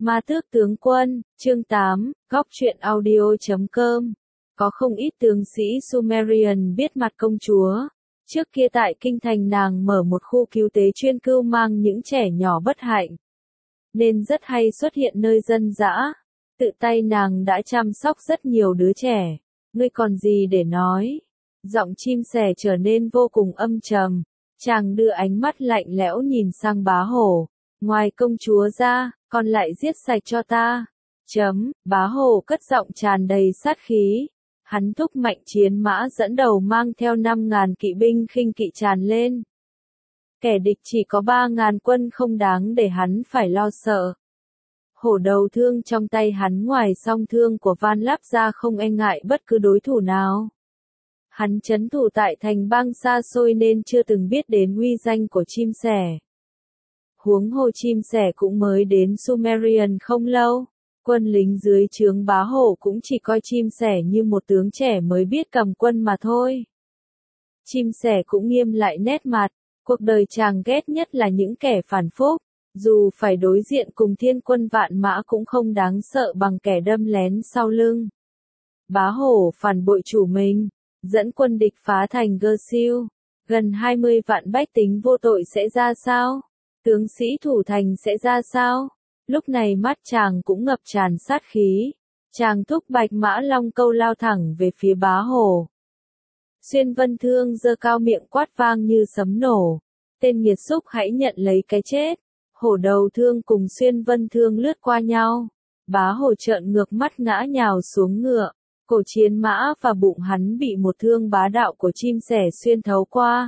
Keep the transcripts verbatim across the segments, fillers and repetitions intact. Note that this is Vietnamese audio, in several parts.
Ma Tước Tướng Quân, chương tám, góc truyện audio chấm com. Có không ít tướng sĩ Sumerian biết mặt công chúa. Trước kia tại kinh thành nàng mở một khu cứu tế chuyên cưu mang những trẻ nhỏ bất hạnh, nên rất hay xuất hiện nơi dân dã. Tự tay nàng đã chăm sóc rất nhiều đứa trẻ. Ngươi còn gì để nói? Giọng chim sẻ trở nên vô cùng âm trầm. Chàng đưa ánh mắt lạnh lẽo nhìn sang bá hổ. Ngoài công chúa ra, còn lại giết sạch cho ta. Chấm, bá hổ cất giọng tràn đầy sát khí. Hắn thúc mạnh chiến mã dẫn đầu mang theo năm ngàn kỵ binh khinh kỵ tràn lên. Kẻ địch chỉ có ba ngàn quân không đáng để hắn phải lo sợ. Hổ đầu thương trong tay hắn ngoài song thương của Van Láp ra không e ngại bất cứ đối thủ nào. Hắn trấn thủ tại thành bang xa xôi nên chưa từng biết đến uy danh của chim sẻ. Huống hồ chim sẻ cũng mới đến Sumerian không lâu. Quân lính dưới trướng bá hổ cũng chỉ coi chim sẻ như một tướng trẻ mới biết cầm quân mà thôi. Chim sẻ cũng nghiêm lại nét mặt. Cuộc đời chàng ghét nhất là những kẻ phản phúc. Dù phải đối diện cùng thiên quân vạn mã cũng không đáng sợ bằng kẻ đâm lén sau lưng. Bá hổ phản bội chủ mình, dẫn quân địch phá thành Gersiu. Gần hai mươi vạn bách tính vô tội sẽ ra sao? Tướng sĩ thủ thành sẽ ra sao? Lúc này mắt chàng cũng ngập tràn sát khí. Chàng thúc bạch mã long câu lao thẳng về phía bá hổ. Xuyên Vân Thương giơ cao miệng quát vang như sấm nổ. Tên nghiệt xúc hãy nhận lấy cái chết. Hổ đầu thương cùng Xuyên Vân Thương lướt qua nhau. Bá hổ trợn ngược mắt ngã nhào xuống ngựa. Cổ chiến mã và bụng hắn bị một thương bá đạo của chim sẻ xuyên thấu qua.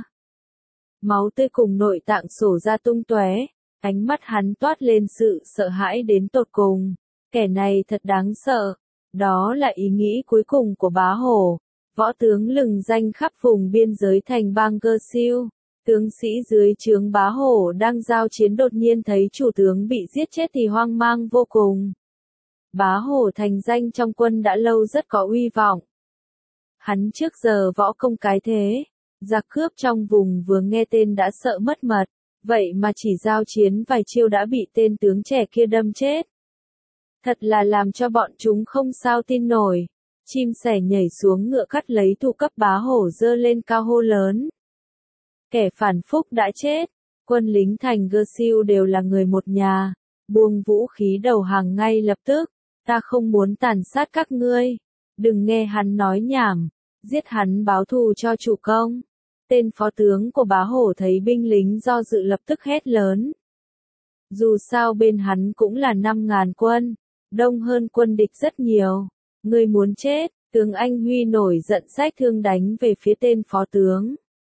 Máu tươi cùng nội tạng sổ ra tung tóe. Ánh mắt hắn toát lên sự sợ hãi đến tột cùng. Kẻ này thật đáng sợ. Đó là ý nghĩ cuối cùng của bá hổ. Võ tướng lừng danh khắp vùng biên giới thành bang Gersiu. Tướng sĩ dưới trướng bá hổ đang giao chiến đột nhiên thấy chủ tướng bị giết chết thì hoang mang vô cùng. Bá hổ thành danh trong quân đã lâu rất có uy vọng. Hắn trước giờ võ công cái thế. Giặc cướp trong vùng vừa nghe tên đã sợ mất mật. Vậy mà chỉ giao chiến vài chiêu đã bị tên tướng trẻ kia đâm chết. Thật là làm cho bọn chúng không sao tin nổi. Chim sẻ nhảy xuống ngựa cắt lấy thủ cấp bá hổ giơ lên cao hô lớn. Kẻ phản phúc đã chết. Quân lính thành Gersiu đều là người một nhà. Buông vũ khí đầu hàng ngay lập tức. Ta không muốn tàn sát các ngươi. Đừng nghe hắn nói nhảm. Giết hắn báo thù cho chủ công. Tên phó tướng của bá hổ thấy binh lính do dự lập tức hét lớn. Dù sao bên hắn cũng là năm ngàn quân. Đông hơn quân địch rất nhiều. Ngươi muốn chết. Tướng Anh Huy nổi giận xách thương đánh về phía tên phó tướng.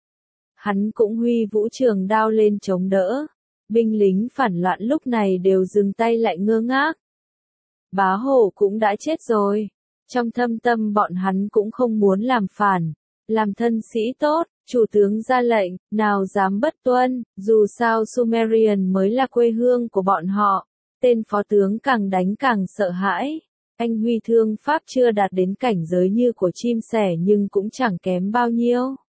Hắn cũng huy vũ trường đao lên chống đỡ. Binh lính phản loạn lúc này đều dừng tay lại ngơ ngác. Bá hổ cũng đã chết rồi. Trong thâm tâm bọn hắn cũng không muốn làm phản. Làm thân sĩ tốt, chủ tướng ra lệnh, nào dám bất tuân, dù sao Sumerian mới là quê hương của bọn họ. Tên phó tướng càng đánh càng sợ hãi. Anh Huy thương pháp chưa đạt đến cảnh giới như của chim sẻ nhưng cũng chẳng kém bao nhiêu.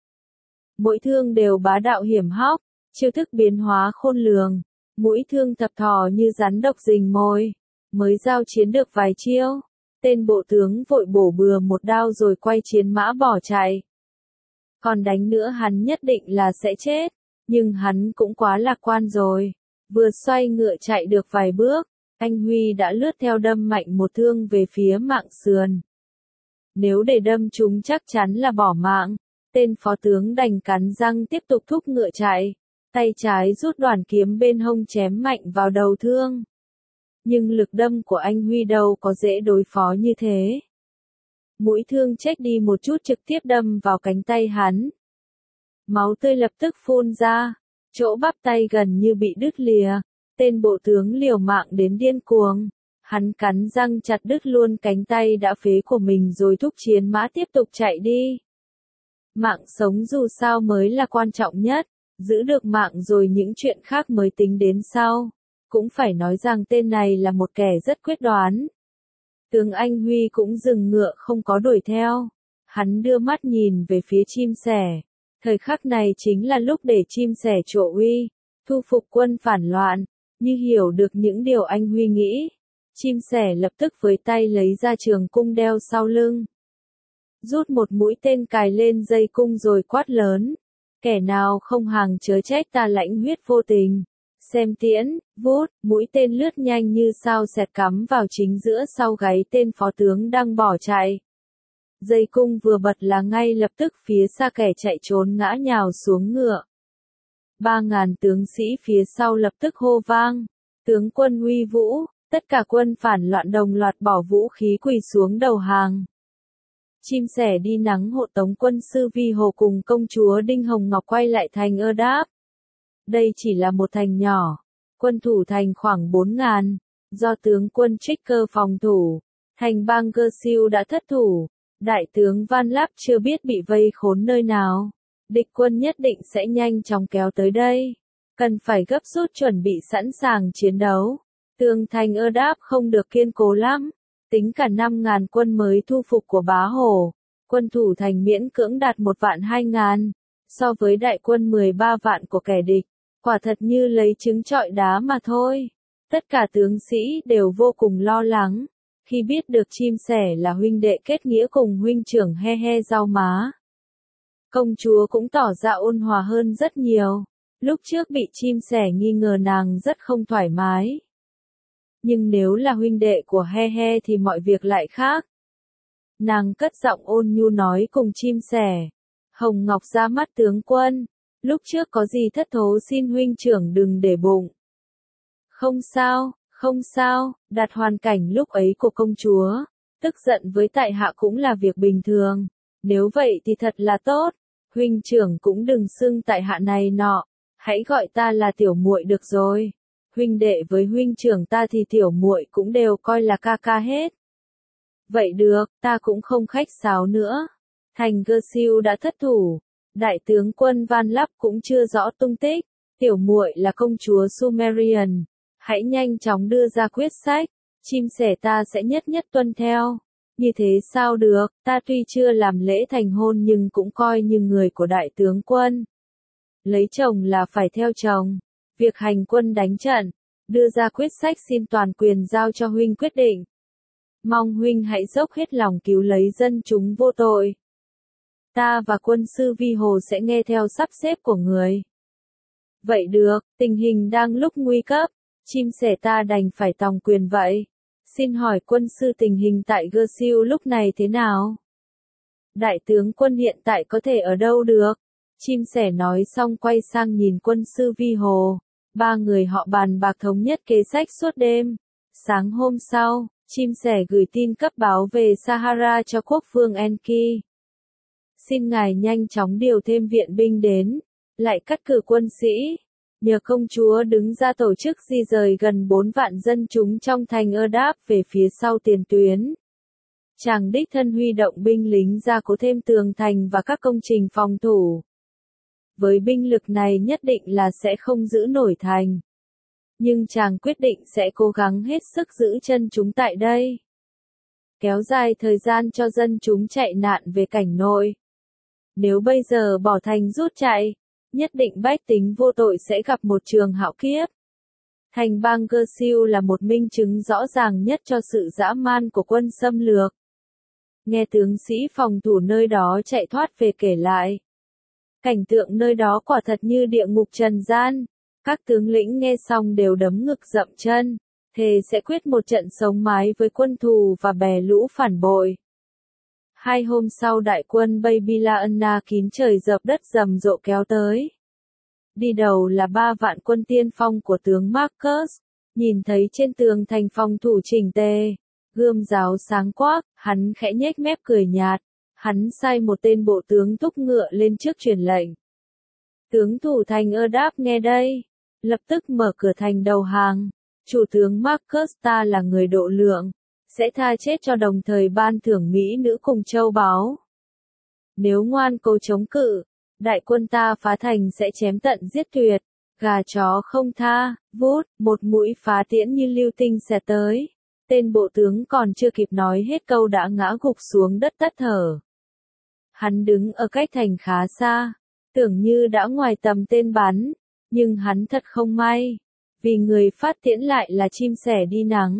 Mỗi thương đều bá đạo hiểm hóc, chiêu thức biến hóa khôn lường. Mũi thương thập thò như rắn độc rình mồi. Mới giao chiến được vài chiêu. Tên bộ tướng vội bổ bừa một đao rồi quay chiến mã bỏ chạy. Còn đánh nữa hắn nhất định là sẽ chết. Nhưng hắn cũng quá lạc quan rồi. Vừa xoay ngựa chạy được vài bước. Anh Huy đã lướt theo đâm mạnh một thương về phía mạng sườn. Nếu để đâm chúng chắc chắn là bỏ mạng. Tên phó tướng đành cắn răng tiếp tục thúc ngựa chạy. Tay trái rút đoàn kiếm bên hông chém mạnh vào đầu thương. Nhưng lực đâm của anh Huy đâu có dễ đối phó như thế. Mũi thương chếch đi một chút trực tiếp đâm vào cánh tay hắn. Máu tươi lập tức phun ra. Chỗ bắp tay gần như bị đứt lìa. Tên bộ tướng liều mạng đến điên cuồng. Hắn cắn răng chặt đứt luôn cánh tay đã phế của mình rồi thúc chiến mã tiếp tục chạy đi. Mạng sống dù sao mới là quan trọng nhất. Giữ được mạng rồi những chuyện khác mới tính đến sau. Cũng phải nói rằng tên này là một kẻ rất quyết đoán. Tướng Anh Huy cũng dừng ngựa không có đuổi theo. Hắn đưa mắt nhìn về phía chim sẻ. Thời khắc này chính là lúc để chim sẻ trổ uy, thu phục quân phản loạn. Như hiểu được những điều anh Huy nghĩ, Chim sẻ lập tức với tay lấy ra trường cung đeo sau lưng. Rút một mũi tên cài lên dây cung rồi quát lớn. Kẻ nào không hàng chớ trách ta lãnh huyết vô tình. Xem tiễn, vút, mũi tên lướt nhanh như sao xẹt cắm vào chính giữa sau gáy tên phó tướng đang bỏ chạy. Dây cung vừa bật là ngay lập tức phía xa kẻ chạy trốn ngã nhào xuống ngựa. Ba ngàn tướng sĩ phía sau lập tức hô vang. Tướng quân uy vũ, tất cả quân phản loạn đồng loạt bỏ vũ khí quỳ xuống đầu hàng. Chim sẻ đi nắng hộ tống quân sư Vi Hồ cùng công chúa Đinh Hồng Ngọc quay lại thành Ơ Đáp. Đây chỉ là một thành nhỏ, quân thủ thành khoảng bốn ngàn, do tướng quân Tricker phòng thủ, thành bang Gersiu đã thất thủ, đại tướng Van Lap chưa biết bị vây khốn nơi nào, địch quân nhất định sẽ nhanh chóng kéo tới đây, cần phải gấp rút chuẩn bị sẵn sàng chiến đấu. Tường thành Ơ Đáp không được kiên cố lắm, tính cả năm ngàn quân mới thu phục của Bá Hổ, quân thủ thành miễn cưỡng đạt một vạn hai ngàn, so với đại quân mười ba vạn của kẻ địch. Quả thật như lấy trứng trọi đá mà thôi. Tất cả tướng sĩ đều vô cùng lo lắng, khi biết được chim sẻ là huynh đệ kết nghĩa cùng huynh trưởng He He Rau Má. Công chúa cũng tỏ ra ôn hòa hơn rất nhiều, lúc trước bị chim sẻ nghi ngờ nàng rất không thoải mái. Nhưng nếu là huynh đệ của He He thì mọi việc lại khác. Nàng cất giọng ôn nhu nói cùng chim sẻ. Hồng Ngọc ra mắt tướng quân. Lúc trước có gì thất thố xin huynh trưởng đừng để bụng. Không sao, không sao, đặt hoàn cảnh lúc ấy của công chúa, tức giận với tại hạ cũng là việc bình thường, nếu vậy thì thật là tốt, huynh trưởng cũng đừng xưng tại hạ này nọ, hãy gọi ta là tiểu muội được rồi, huynh đệ với huynh trưởng ta thì tiểu muội cũng đều coi là ca ca hết. Vậy được, ta cũng không khách sáo nữa, thành Gersiu đã thất thủ. Đại tướng quân Van Lap cũng chưa rõ tung tích, tiểu muội là công chúa Sumerian, hãy nhanh chóng đưa ra quyết sách, chim sẻ ta sẽ nhất nhất tuân theo. Như thế sao được, ta tuy chưa làm lễ thành hôn nhưng cũng coi như người của đại tướng quân. Lấy chồng là phải theo chồng, việc hành quân đánh trận, đưa ra quyết sách xin toàn quyền giao cho huynh quyết định. Mong huynh hãy dốc hết lòng cứu lấy dân chúng vô tội. Ta và quân sư Vi Hồ sẽ nghe theo sắp xếp của người. Vậy được, tình hình đang lúc nguy cấp, chim sẻ ta đành phải tòng quyền vậy. Xin hỏi quân sư tình hình tại Gersiu lúc này thế nào? Đại tướng quân hiện tại có thể ở đâu được? Chim sẻ nói xong quay sang nhìn quân sư Vi Hồ. Ba người họ bàn bạc thống nhất kế sách suốt đêm. Sáng hôm sau, chim sẻ gửi tin cấp báo về Sahara cho quốc vương Enki. Xin ngài nhanh chóng điều thêm viện binh đến, lại cắt cử quân sĩ, nhờ công chúa đứng ra tổ chức di rời gần bốn vạn dân chúng trong thành Ơ Đáp về phía sau tiền tuyến. Chàng đích thân huy động binh lính ra cố thêm tường thành và các công trình phòng thủ. Với binh lực này nhất định là sẽ không giữ nổi thành. Nhưng chàng quyết định sẽ cố gắng hết sức giữ chân chúng tại đây. Kéo dài thời gian cho dân chúng chạy nạn về cảnh nội. Nếu bây giờ bỏ thành rút chạy, nhất định bách tính vô tội sẽ gặp một trường hạo kiếp. Thành bang Gersiu là một minh chứng rõ ràng nhất cho sự dã man của quân xâm lược. Nghe tướng sĩ phòng thủ nơi đó chạy thoát về kể lại. Cảnh tượng nơi đó quả thật như địa ngục trần gian. Các tướng lĩnh nghe xong đều đấm ngực dậm chân, thề sẽ quyết một trận sống mái với quân thù và bè lũ phản bội. Hai hôm sau đại quân Babylania kín trời dập đất rầm rộ kéo tới. Đi đầu là ba vạn quân tiên phong của tướng Marcus, nhìn thấy trên tường thành phòng thủ chỉnh tề, gươm giáo sáng quắc, hắn khẽ nhếch mép cười nhạt, hắn sai một tên bộ tướng thúc ngựa lên trước truyền lệnh. Tướng thủ thành Ơ Đáp nghe đây, lập tức mở cửa thành đầu hàng, chủ tướng Marcus ta là người độ lượng, sẽ tha chết cho đồng thời ban thưởng mỹ nữ cùng châu báu. Nếu ngoan cố chống cự, đại quân ta phá thành sẽ chém tận giết tuyệt, gà chó không tha, vút, một mũi phá tiễn như lưu tinh xẹt tới. Tên bộ tướng còn chưa kịp nói hết câu đã ngã gục xuống đất tắt thở. Hắn đứng ở cách thành khá xa, tưởng như đã ngoài tầm tên bắn, nhưng hắn thật không may, vì người phát tiễn lại là chim sẻ đi nắng.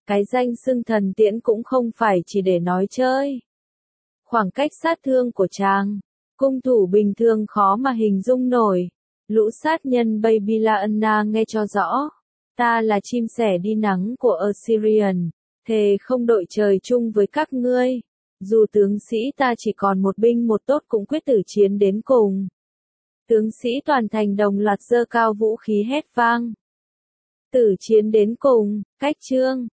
Cái danh xưng thần tiễn cũng không phải chỉ để nói chơi. Khoảng cách sát thương của chàng, cung thủ bình thường khó mà hình dung nổi. Lũ sát nhân Babylania nghe cho rõ. Ta là chim sẻ đi nắng của Assyrian, thề không đội trời chung với các ngươi. Dù tướng sĩ ta chỉ còn một binh một tốt cũng quyết tử chiến đến cùng. Tướng sĩ toàn thành đồng loạt giơ cao vũ khí hét vang. Tử chiến đến cùng, cách chương.